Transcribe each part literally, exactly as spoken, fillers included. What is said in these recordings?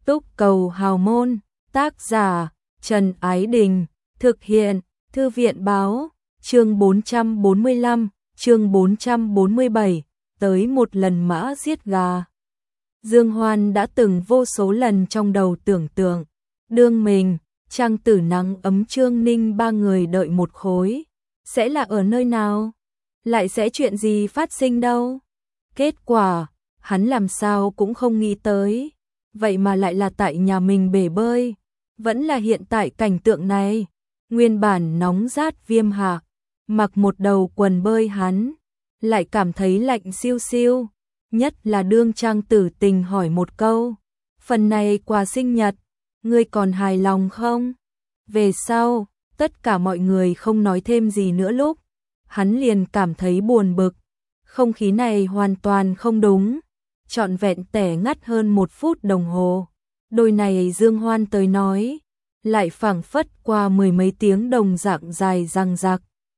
Túc Cầu Hào Môn, tác giả Trần Ái Đình, thực hiện Thư viện Báo, chương bốn trăm bốn mươi lăm, chương bốn trăm bốn mươi bảy, tới một lần mã giết gà. Dương Hoan đã từng vô số lần trong đầu tưởng tượng, đương mình, Trang Tử Nắng ấm Trương Ninh ba người đợi một khối, sẽ là ở nơi nào? Lại sẽ chuyện gì phát sinh đâu? Kết quả, hắn làm sao cũng không nghĩ tới, vậy mà lại là tại nhà mình bể bơi, vẫn là hiện tại cảnh tượng này. Nguyên bản nóng rát viêm hạ, mặc một đầu quần bơi hắn, lại cảm thấy lạnh siêu siêu, nhất là đương Trang Tử Tình hỏi một câu, phần này quà sinh nhật, ngươi còn hài lòng không? Về sau, tất cả mọi người không nói thêm gì nữa lúc, hắn liền cảm thấy buồn bực, không khí này hoàn toàn không đúng, trọn vẹn tẻ ngắt hơn một phút đồng hồ, đôi này Dương Hoan tới nói, lại phảng phất qua mười mấy tiếng đồng dạng dài răng rạc.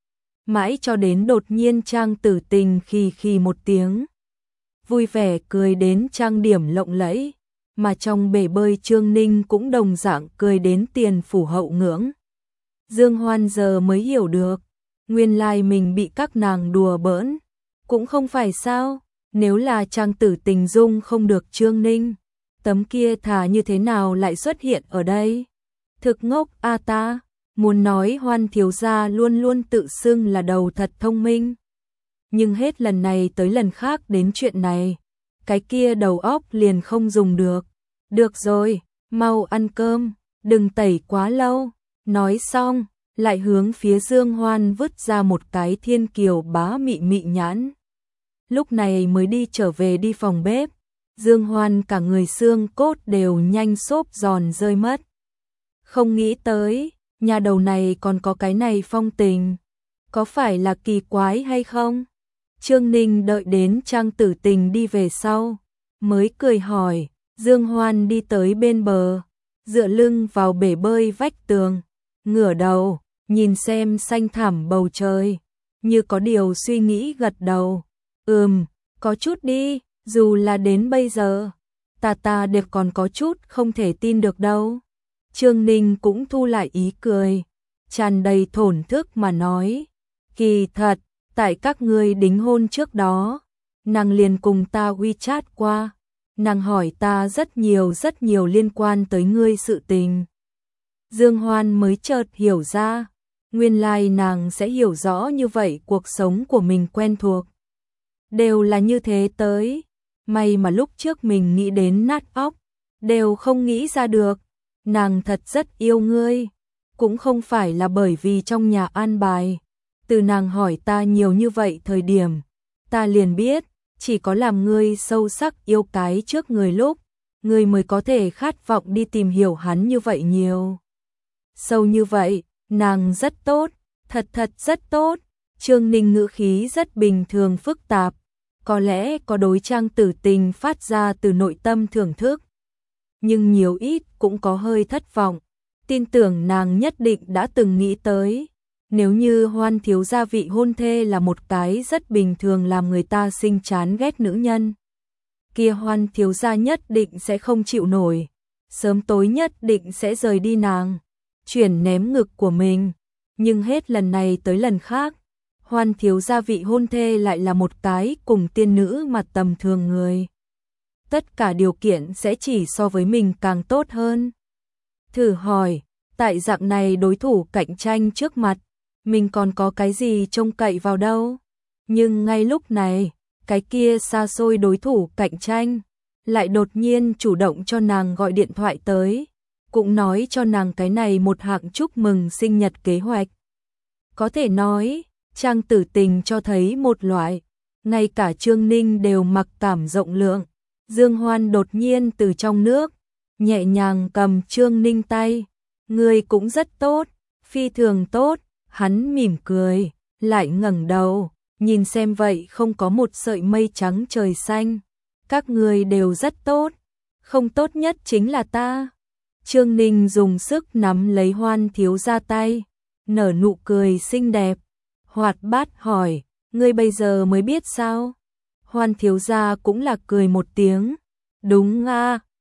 Mãi cho đến đột nhiên Trang Tử Tình khì khì một tiếng, vui vẻ cười đến trang điểm lộng lẫy, mà trong bể bơi Trương Ninh cũng đồng dạng cười đến tiền phủ hậu ngưỡng. Dương Hoan giờ mới hiểu được, nguyên lai mình bị các nàng đùa bỡn, cũng không phải sao, nếu là Trang Tử Tình dung không được Trương Ninh, tấm kia thà như thế nào lại xuất hiện ở đây? Thực ngốc a ta, muốn nói Hoan thiếu gia luôn luôn tự xưng là đầu thật thông minh. Nhưng hết lần này tới lần khác đến chuyện này, cái kia đầu óc liền không dùng được. Được rồi, mau ăn cơm, đừng tẩy quá lâu. Nói xong, lại hướng phía Dương Hoan vứt ra một cái thiên kiều bá mị mị nhãn. Lúc này mới đi trở về đi phòng bếp, Dương Hoan cả người xương cốt đều nhanh xốp giòn rơi mất. Không nghĩ tới, nhà đầu này còn có cái này phong tình, có phải là kỳ quái hay không? Trương Ninh đợi đến Trang Tử Tình đi về sau, mới cười hỏi. Dương Hoan đi tới bên bờ, dựa lưng vào bể bơi vách tường, ngửa đầu, nhìn xem xanh thẳm bầu trời, như có điều suy nghĩ gật đầu. Ừm, có chút đi, dù là đến bây giờ, ta ta đều còn có chút không thể tin được đâu. Trương Ninh cũng thu lại ý cười, tràn đầy thổn thức mà nói, kỳ thật, tại các ngươi đính hôn trước đó, nàng liền cùng ta WeChat qua, nàng hỏi ta rất nhiều rất nhiều liên quan tới ngươi sự tình. Dương Hoan mới chợt hiểu ra, nguyên lai nàng sẽ hiểu rõ như vậy cuộc sống của mình quen thuộc. Đều là như thế tới, may mà lúc trước mình nghĩ đến nát óc, đều không nghĩ ra được, nàng thật rất yêu ngươi, cũng không phải là bởi vì trong nhà an bài, từ nàng hỏi ta nhiều như vậy thời điểm, ta liền biết, chỉ có làm ngươi sâu sắc yêu cái trước người lúc, ngươi mới có thể khát vọng đi tìm hiểu hắn như vậy nhiều. Sâu như vậy, nàng rất tốt, thật thật rất tốt. Trương Ninh ngữ khí rất bình thường phức tạp, có lẽ có đối Trang Tử Tình phát ra từ nội tâm thưởng thức, nhưng nhiều ít cũng có hơi thất vọng, tin tưởng nàng nhất định đã từng nghĩ tới. Nếu như Hoan thiếu gia vị hôn thê là một cái rất bình thường làm người ta sinh chán ghét nữ nhân, kia Hoan thiếu gia nhất định sẽ không chịu nổi, sớm tối nhất định sẽ rời đi nàng, chuyển ném ngực của mình. Nhưng hết lần này tới lần khác, Hoan thiếu gia vị hôn thê lại là một cái cùng tiên nữ mà tầm thường người. Tất cả điều kiện sẽ chỉ so với mình càng tốt hơn. Thử hỏi, tại dạng này đối thủ cạnh tranh trước mặt, mình còn có cái gì trông cậy vào đâu? Nhưng ngay lúc này, cái kia xa xôi đối thủ cạnh tranh, lại đột nhiên chủ động cho nàng gọi điện thoại tới, cũng nói cho nàng cái này một hạng chúc mừng sinh nhật kế hoạch. Có thể nói, Trang Tử Tình cho thấy một loại, ngay cả Trương Ninh đều mặc cảm rộng lượng. Dương Hoan đột nhiên từ trong nước, nhẹ nhàng cầm Trương Ninh tay, ngươi cũng rất tốt, phi thường tốt. Hắn mỉm cười, lại ngẩng đầu, nhìn xem vậy không có một sợi mây trắng trời xanh. Các người đều rất tốt, không tốt nhất chính là ta. Trương Ninh dùng sức nắm lấy Hoan thiếu gia tay, nở nụ cười xinh đẹp, hoạt bát hỏi, ngươi bây giờ mới biết sao? Hoan thiếu gia cũng là cười một tiếng, đúng nga,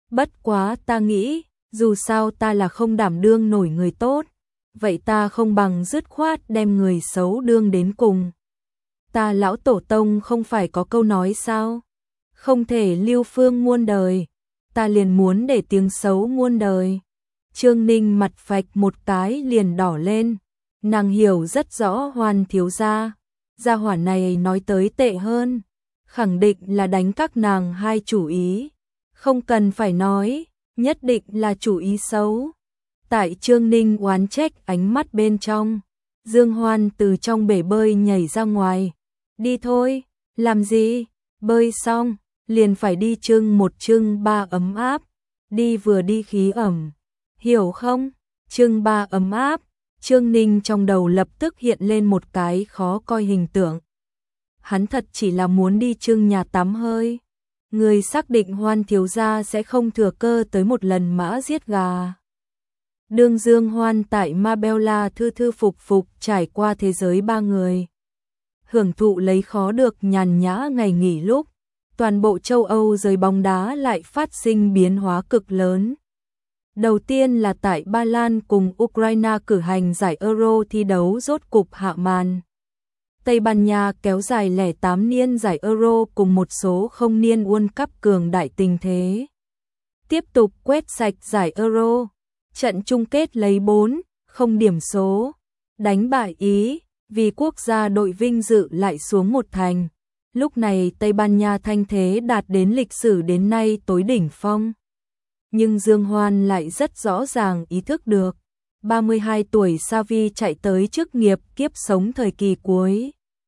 Bất quá ta nghĩ, dù sao ta là không đảm đương nổi người tốt, vậy ta không bằng dứt khoát đem người xấu đương đến cùng. Ta lão tổ tông không phải có câu nói sao? Không thể lưu phương muôn đời, ta liền muốn để tiếng xấu muôn đời. Trương Ninh mặt phạch một cái liền đỏ lên, nàng hiểu rất rõ Hoan thiếu gia, gia hỏa này nói tới tệ hơn, khẳng định là đánh các nàng hai chủ ý, không cần phải nói, nhất định là chủ ý xấu. Tại Trương Ninh oán trách ánh mắt bên trong, Dương Hoan từ trong bể bơi nhảy ra ngoài, đi thôi, làm gì, bơi xong, liền phải đi trưng một trưng ba ấm áp, đi vừa đi khí ẩm, hiểu không? Trưng ba ấm áp, Trương Ninh trong đầu lập tức hiện lên một cái khó coi hình tượng. Hắn thật chỉ là muốn đi trưng nhà tắm hơi. Người xác định Hoan thiếu gia sẽ không thừa cơ tới một lần mã giết gà. Đương Dương Hoan tại Marbella thư thư phục phục trải qua thế giới ba người. Hưởng thụ lấy khó được nhàn nhã ngày nghỉ lúc, toàn bộ châu Âu giới bóng đá lại phát sinh biến hóa cực lớn. Đầu tiên là tại Ba Lan cùng Ukraine cử hành giải Euro thi đấu rốt cục hạ màn. Tây Ban Nha kéo dài lẻ tám niên giải Euro cùng một số không niên World Cup cường đại tình thế. Tiếp tục quét sạch giải Euro, trận chung kết lấy bốn không điểm số, đánh bại Ý, vì quốc gia đội vinh dự lại xuống một thành. Lúc này Tây Ban Nha thanh thế đạt đến lịch sử đến nay tối đỉnh phong. Nhưng Dương Hoan lại rất rõ ràng ý thức được, ba mươi hai tuổi Xavi chạy tới chức nghiệp kiếp sống thời kỳ cuối.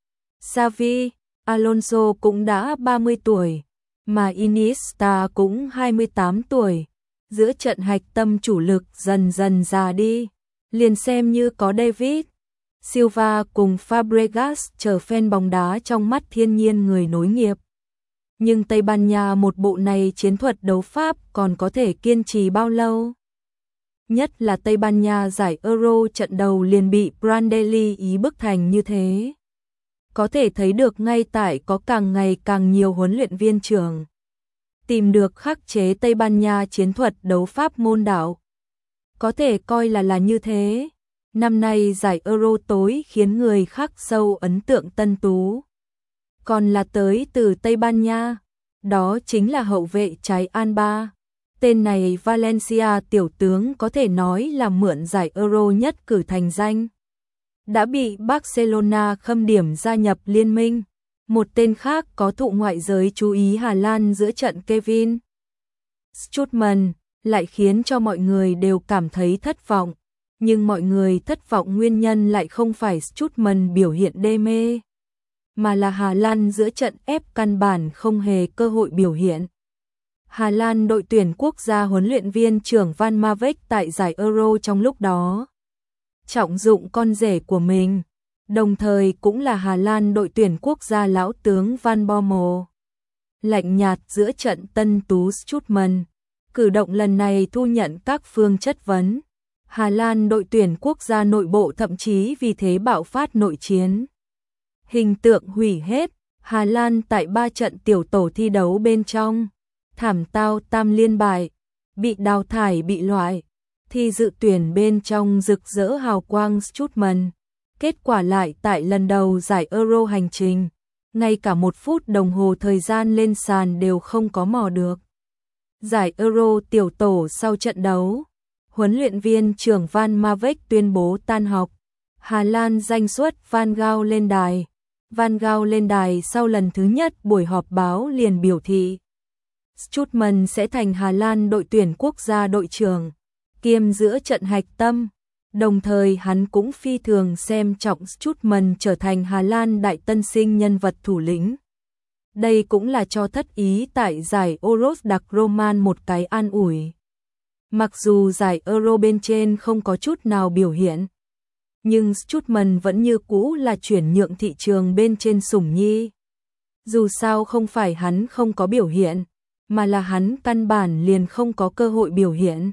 Xavi, Alonso cũng đã ba mươi tuổi, mà Iniesta cũng hai mươi tám tuổi. Giữa trận hạch tâm chủ lực dần dần già đi, liền xem như có David Silva cùng Fabregas chờ fan bóng đá trong mắt thiên nhiên người nối nghiệp. Nhưng Tây Ban Nha một bộ này chiến thuật đấu pháp còn có thể kiên trì bao lâu? Nhất là Tây Ban Nha giải Euro trận đầu liền bị Prandelli Ý bức thành như thế. Có thể thấy được ngay tại có càng ngày càng nhiều huấn luyện viên trưởng tìm được khắc chế Tây Ban Nha chiến thuật đấu pháp môn đạo. Có thể coi là là như thế. Năm nay giải Euro tối khiến người khác sâu ấn tượng Tân Tú. Còn là tới từ Tây Ban Nha, đó chính là hậu vệ trái Alba. Tên này Valencia tiểu tướng có thể nói là mượn giải Euro nhất cử thành danh. Đã bị Barcelona khâm điểm gia nhập liên minh. Một tên khác có thụ ngoại giới chú ý Hà Lan giữa trận Kevin Strootman lại khiến cho mọi người đều cảm thấy thất vọng. Nhưng mọi người thất vọng nguyên nhân lại không phải Strootman biểu hiện đê mê, mà là Hà Lan giữa trận ép căn bản không hề cơ hội biểu hiện. Hà Lan đội tuyển quốc gia huấn luyện viên trưởng Van Marwijk tại giải Euro trong lúc đó trọng dụng con rể của mình, đồng thời cũng là Hà Lan đội tuyển quốc gia lão tướng Van Bommel. Lạnh nhạt giữa trận Tân Tú Strootman, cử động lần này thu nhận các phương chất vấn. Hà Lan đội tuyển quốc gia nội bộ thậm chí vì thế bạo phát nội chiến. Hình tượng hủy hết, Hà Lan tại ba trận tiểu tổ thi đấu bên trong, thảm tao tam liên bại, bị đào thải bị loại, thì dự tuyển bên trong rực rỡ hào quang Strootman. Kết quả lại tại lần đầu giải Euro hành trình, ngay cả một phút đồng hồ thời gian lên sàn đều không có mò được. Giải Euro tiểu tổ sau trận đấu, huấn luyện viên trưởng Van Marwijk tuyên bố tan học. Hà Lan danh xuất Van Gaal lên đài. Van Gaal lên đài sau lần thứ nhất buổi họp báo liền biểu thị Strootman sẽ thành Hà Lan đội tuyển quốc gia đội trưởng, kiêm giữa trận hạch tâm. Đồng thời hắn cũng phi thường xem trọng Strootman trở thành Hà Lan đại tân sinh nhân vật thủ lĩnh. Đây cũng là cho thất ý tại giải Euro đặc Roman một cái an ủi. Mặc dù giải Euro bên trên không có chút nào biểu hiện, nhưng Strootman vẫn như cũ là chuyển nhượng thị trường bên trên sủng nhi. Dù sao không phải hắn không có biểu hiện, mà là hắn căn bản liền không có cơ hội biểu hiện.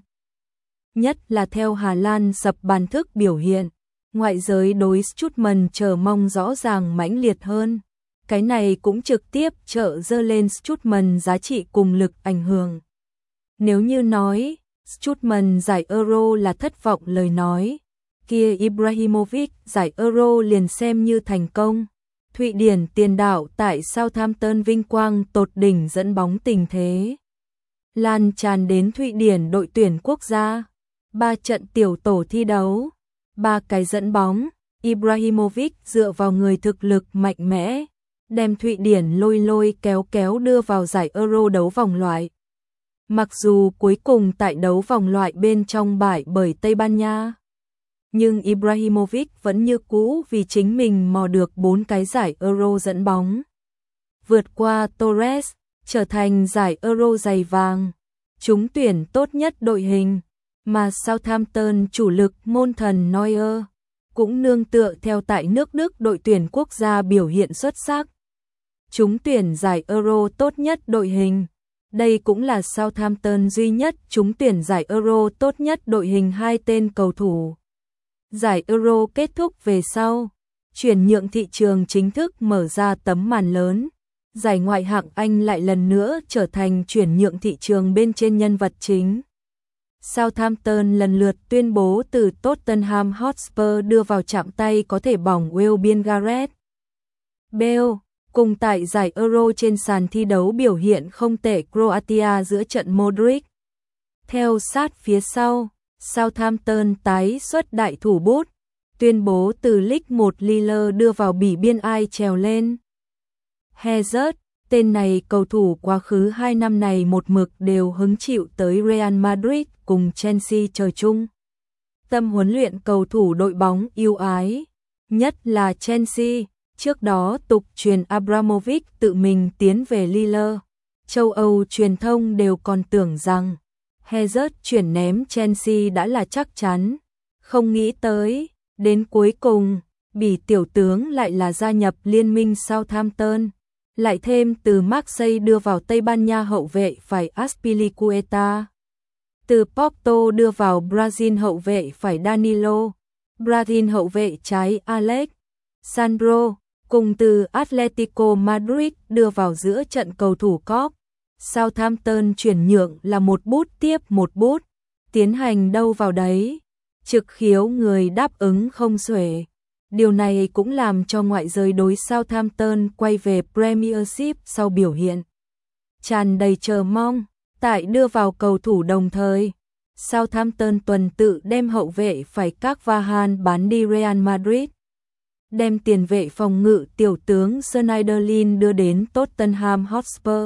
Nhất là theo Hà Lan sập bàn thức biểu hiện, ngoại giới đối Strootman chờ mong rõ ràng mãnh liệt hơn. Cái này cũng trực tiếp trợ dơ lên Strootman giá trị cùng lực ảnh hưởng. Nếu như nói Strootman giải Euro là thất vọng lời nói, kia Ibrahimovic giải Euro liền xem như thành công. Thụy Điển tiền đạo tại Southampton vinh quang tột đỉnh dẫn bóng tình thế lan tràn đến Thụy Điển đội tuyển quốc gia. Ba trận tiểu tổ thi đấu, ba cái dẫn bóng, Ibrahimovic dựa vào người thực lực mạnh mẽ, đem Thụy Điển lôi lôi kéo kéo đưa vào giải Euro đấu vòng loại. Mặc dù cuối cùng tại đấu vòng loại bên trong bại bởi Tây Ban Nha, nhưng Ibrahimovic vẫn như cũ vì chính mình mò được bốn cái giải Euro dẫn bóng. Vượt qua Torres, trở thành giải Euro giày vàng, trúng tuyển tốt nhất đội hình, mà Southampton chủ lực môn thần Neuer cũng nương tựa theo tại nước Đức đội tuyển quốc gia biểu hiện xuất sắc. Trúng tuyển giải Euro tốt nhất đội hình. Đây cũng là Southampton duy nhất trúng tuyển giải Euro tốt nhất đội hình hai tên cầu thủ. Giải Euro kết thúc về sau, chuyển nhượng thị trường chính thức mở ra tấm màn lớn. Giải ngoại hạng Anh lại lần nữa trở thành chuyển nhượng thị trường bên trên nhân vật chính. Southampton lần lượt tuyên bố từ Tottenham Hotspur đưa vào chạm tay có thể bỏng Wales Gareth Bale, cùng tại giải Euro trên sàn thi đấu biểu hiện không tệ Croatia giữa trận Modric. Theo sát phía sau, Southampton tái xuất đại thủ bút, tuyên bố từ League một Lille đưa vào bỉ biên ai trèo lên. Hazard, tên này cầu thủ quá khứ hai năm này một mực đều hứng chịu tới Real Madrid cùng Chelsea chơi chung. Tâm huấn luyện cầu thủ đội bóng yêu ái, nhất là Chelsea, trước đó tục truyền Abramovich tự mình tiến về Lille. Châu Âu truyền thông đều còn tưởng rằng Hazard chuyển ném Chelsea đã là chắc chắn, không nghĩ tới, đến cuối cùng, bỉ tiểu tướng lại là gia nhập liên minh Southampton. Lại thêm từ Marseille đưa vào Tây Ban Nha hậu vệ phải Azpilicueta. Từ Porto đưa vào Brazil hậu vệ phải Danilo. Brazil hậu vệ trái Alex Sandro. Cùng từ Atletico Madrid đưa vào giữa trận cầu thủ Cop. Southampton chuyển nhượng là một bút tiếp một bút. Tiến hành đâu vào đấy. Trực khiếu người đáp ứng không xuể. Điều này cũng làm cho ngoại giới đối Southampton quay về Premiership sau biểu hiện tràn đầy chờ mong. Tại đưa vào cầu thủ đồng thời, Southampton tuần tự đem hậu vệ phải các Vahan bán đi Real Madrid. Đem tiền vệ phòng ngự tiểu tướng Schneiderlin đưa đến Tottenham Hotspur.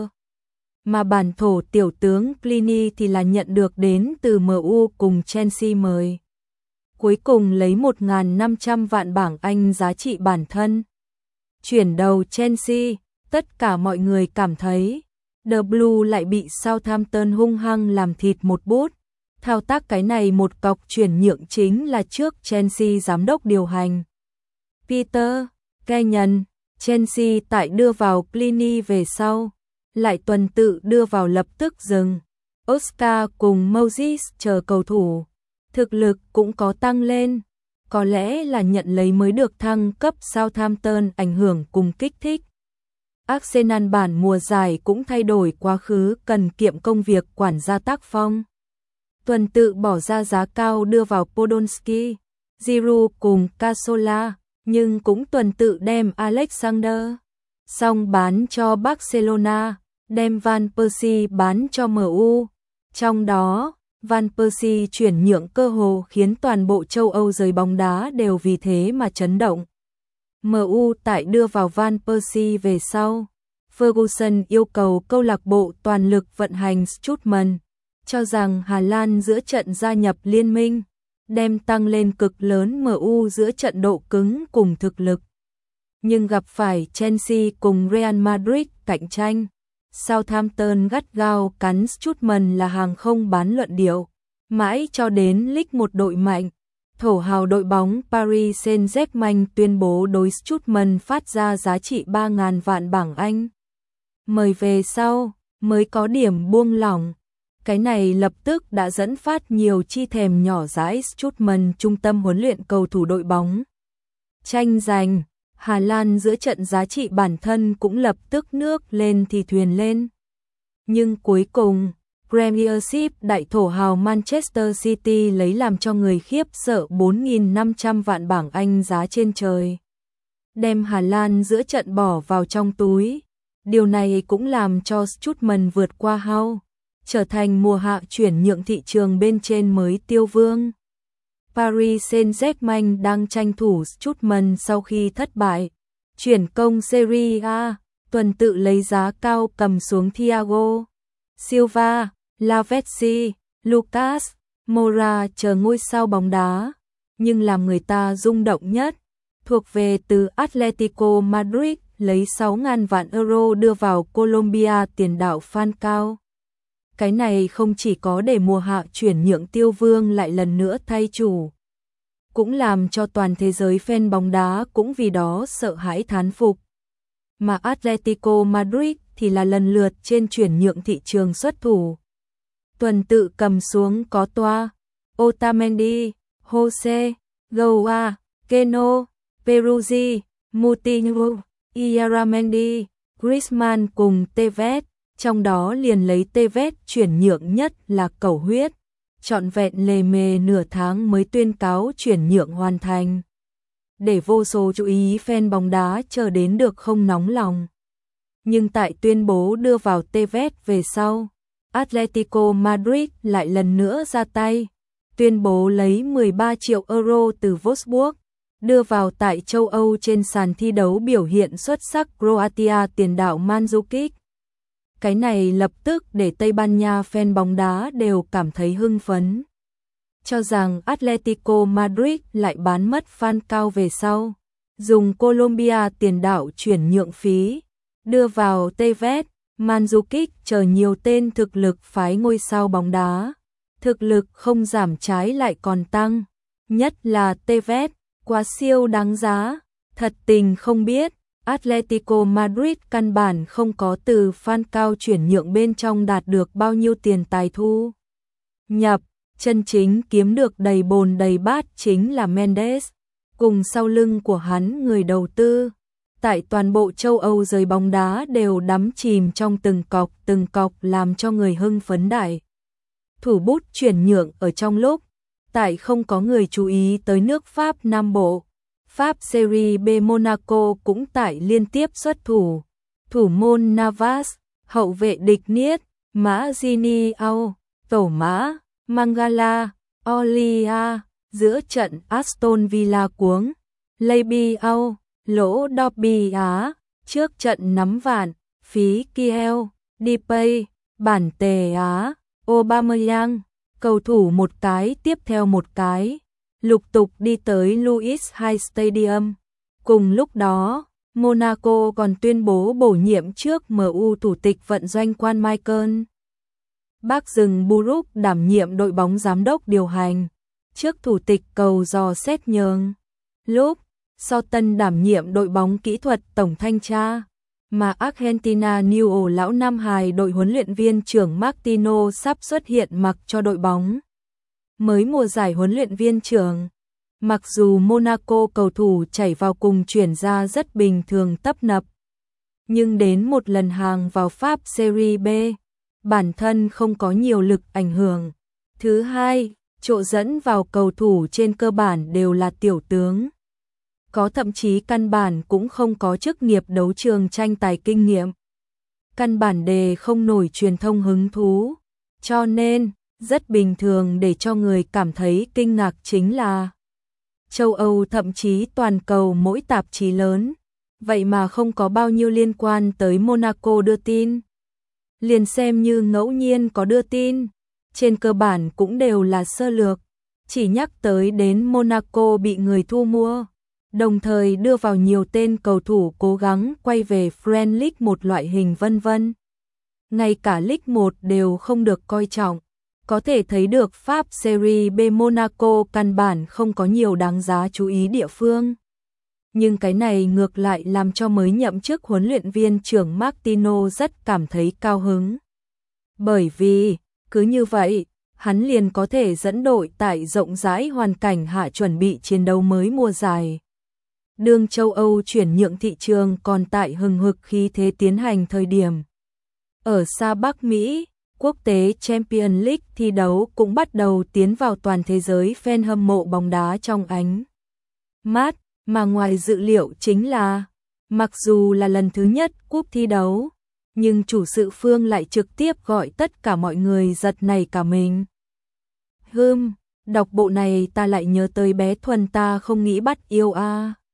Mà bản thổ tiểu tướng Pliny thì là nhận được đến từ em u cùng Chelsea mời. Cuối cùng lấy một nghìn năm trăm vạn bảng Anh giá trị bản thân. Chuyển đầu Chelsea, tất cả mọi người cảm thấy The Blue lại bị Southampton hung hăng làm thịt một bút. Thao tác cái này một cọc chuyển nhượng chính là trước Chelsea giám đốc điều hành Peter Kenyon. Chelsea tại đưa vào Pliny về sau, lại tuần tự đưa vào lập tức dừng Oscar cùng Moses chờ cầu thủ. Thực lực cũng có tăng lên, có lẽ là nhận lấy mới được thăng cấp Southampton ảnh hưởng cùng kích thích. Arsenal bản mùa giải cũng thay đổi quá khứ cần kiệm công việc quản gia tác phong. Tuần tự bỏ ra giá cao đưa vào Podolski, Giroud cùng Cazorla, nhưng cũng tuần tự đem Alexander xong bán cho Barcelona, đem Van Persie bán cho em u. Trong đó, Van Persie chuyển nhượng cơ hồ khiến toàn bộ châu Âu giới bóng đá đều vì thế mà chấn động. em u tại đưa vào Van Persie về sau, Ferguson yêu cầu câu lạc bộ toàn lực vận hành Strootman, cho rằng Hà Lan giữa trận gia nhập liên minh, đem tăng lên cực lớn em u giữa trận độ cứng cùng thực lực. Nhưng gặp phải Chelsea cùng Real Madrid cạnh tranh, Southampton gắt gao cắn Strootman là hàng không bán luận điệu, mãi cho đến League một đội mạnh. Thổ hào đội bóng Paris Saint-Germain tuyên bố đối Strootman phát ra giá trị ba nghìn vạn bảng Anh. Mời về sau, mới có điểm buông lỏng. Cái này lập tức đã dẫn phát nhiều chi thèm nhỏ dãi Strootman trung tâm huấn luyện cầu thủ đội bóng. Tranh giành, Hà Lan giữa trận giá trị bản thân cũng lập tức nước lên thì thuyền lên. Nhưng cuối cùng, Premiership đại thổ hào Manchester City lấy làm cho người khiếp sợ bốn nghìn năm trăm vạn bảng Anh giá trên trời. Đem Hà Lan giữa trận bỏ vào trong túi. Điều này cũng làm cho Strootman vượt qua Hull, trở thành mùa hạ chuyển nhượng thị trường bên trên mới tiêu vương. Paris Saint-Germain đang tranh thủ Strootman sau khi thất bại. Chuyển công Serie A, tuần tự lấy giá cao cầm xuống Thiago Silva, Lavezzi, Lucas Moura chờ ngôi sao bóng đá. Nhưng làm người ta rung động nhất, thuộc về từ Atletico Madrid lấy sáu nghìn vạn euro đưa vào Colombia tiền đạo Falcao. Cái này không chỉ có để mùa hạ chuyển nhượng tiêu vương lại lần nữa thay chủ, cũng làm cho toàn thế giới fan bóng đá cũng vì đó sợ hãi thán phục. Mà Atletico Madrid thì là lần lượt trên chuyển nhượng thị trường xuất thủ. Tuần tự cầm xuống có Toa, Otamendi, Jose, Goua, Keno, Peruzzi, Moutinho, Iaramendi, Griezmann cùng Tevez, trong đó liền lấy Tevez chuyển nhượng nhất là cầu huyết. Trọn vẹn lề mề nửa tháng mới tuyên cáo chuyển nhượng hoàn thành. Để vô số chú ý fan bóng đá chờ đến được không nóng lòng. Nhưng tại tuyên bố đưa vào Tevez về sau, Atletico Madrid lại lần nữa ra tay, tuyên bố lấy mười ba triệu euro từ Wolfsburg, đưa vào tại châu Âu trên sàn thi đấu biểu hiện xuất sắc Croatia tiền đạo Mandzukic. Cái này lập tức để Tây Ban Nha fan bóng đá đều cảm thấy hưng phấn, cho rằng Atletico Madrid lại bán mất Falcao về sau, dùng Colombia tiền đạo chuyển nhượng phí, đưa vào Tevez, Mandzukic chờ nhiều tên thực lực phái ngôi sao bóng đá. Thực lực không giảm trái lại còn tăng, nhất là Tevez, quá siêu đáng giá. Thật tình không biết, Atletico Madrid căn bản không có từ Falcao chuyển nhượng bên trong đạt được bao nhiêu tiền tài thu nhập, chân chính kiếm được đầy bồn đầy bát chính là Mendes, cùng sau lưng của hắn người đầu tư. Tại toàn bộ châu Âu giới bóng đá đều đắm chìm trong từng cọc từng cọc làm cho người hưng phấn đại. Thủ bút chuyển nhượng ở trong lúc, tại không có người chú ý tới nước Pháp Nam Bộ. Pháp Serie B Monaco cũng tại liên tiếp xuất thủ. Thủ môn Navas, hậu vệ địch Niết, Mã Giniao, tổ mã, Mangala, Olia, giữa trận Aston Villa cuống, Leibiao, lỗ Derby Á, trước trận nắm vạn, phí Kiel, Depay, bản tề Á, Aubameyang, cầu thủ một cái tiếp theo một cái, lục tục đi tới Louis High Stadium. Cùng lúc đó, Monaco còn tuyên bố bổ nhiệm trước em u thủ tịch vận doanh quan Michael Bác Rừng Buruk đảm nhiệm đội bóng giám đốc điều hành, trước thủ tịch cầu dò xét nhường. Lúc Southern đảm nhiệm đội bóng kỹ thuật tổng thanh tra, mà Argentina Newell lão Nam Hải đội huấn luyện viên trưởng Martino sắp xuất hiện mặc cho đội bóng. Mới mùa giải huấn luyện viên trưởng, mặc dù Monaco cầu thủ chảy vào cùng chuyển ra rất bình thường tấp nập, nhưng đến một lần hàng vào Pháp Serie B, bản thân không có nhiều lực ảnh hưởng. Thứ hai, chỗ dẫn vào cầu thủ trên cơ bản đều là tiểu tướng. Có thậm chí căn bản cũng không có chức nghiệp đấu trường tranh tài kinh nghiệm. Căn bản đề không nổi truyền thông hứng thú. Cho nên, rất bình thường để cho người cảm thấy kinh ngạc chính là châu Âu thậm chí toàn cầu mỗi tạp chí lớn, vậy mà không có bao nhiêu liên quan tới Monaco đưa tin. Liền xem như ngẫu nhiên có đưa tin, trên cơ bản cũng đều là sơ lược, chỉ nhắc tới đến Monaco bị người thu mua, đồng thời đưa vào nhiều tên cầu thủ cố gắng quay về French League một loại hình vân vân. Ngay cả League một đều không được coi trọng, có thể thấy được Pháp Serie B Monaco căn bản không có nhiều đáng giá chú ý địa phương. Nhưng cái này ngược lại làm cho mới nhậm chức huấn luyện viên trưởng Martino rất cảm thấy cao hứng. Bởi vì, cứ như vậy, hắn liền có thể dẫn đội tại rộng rãi hoàn cảnh hạ chuẩn bị chiến đấu mới mùa giải. Đương châu Âu chuyển nhượng thị trường còn tại hừng hực khí thế tiến hành thời điểm. Ở xa Bắc Mỹ, quốc tế Champions League thi đấu cũng bắt đầu tiến vào toàn thế giới fan hâm mộ bóng đá trong ánh mắt, mà ngoài dự liệu chính là, mặc dù là lần thứ nhất cúp thi đấu, nhưng chủ sự Phương lại trực tiếp gọi tất cả mọi người giật nảy cả mình. Hừm, đọc bộ này ta lại nhớ tới bé Thuần ta không nghĩ bắt yêu a.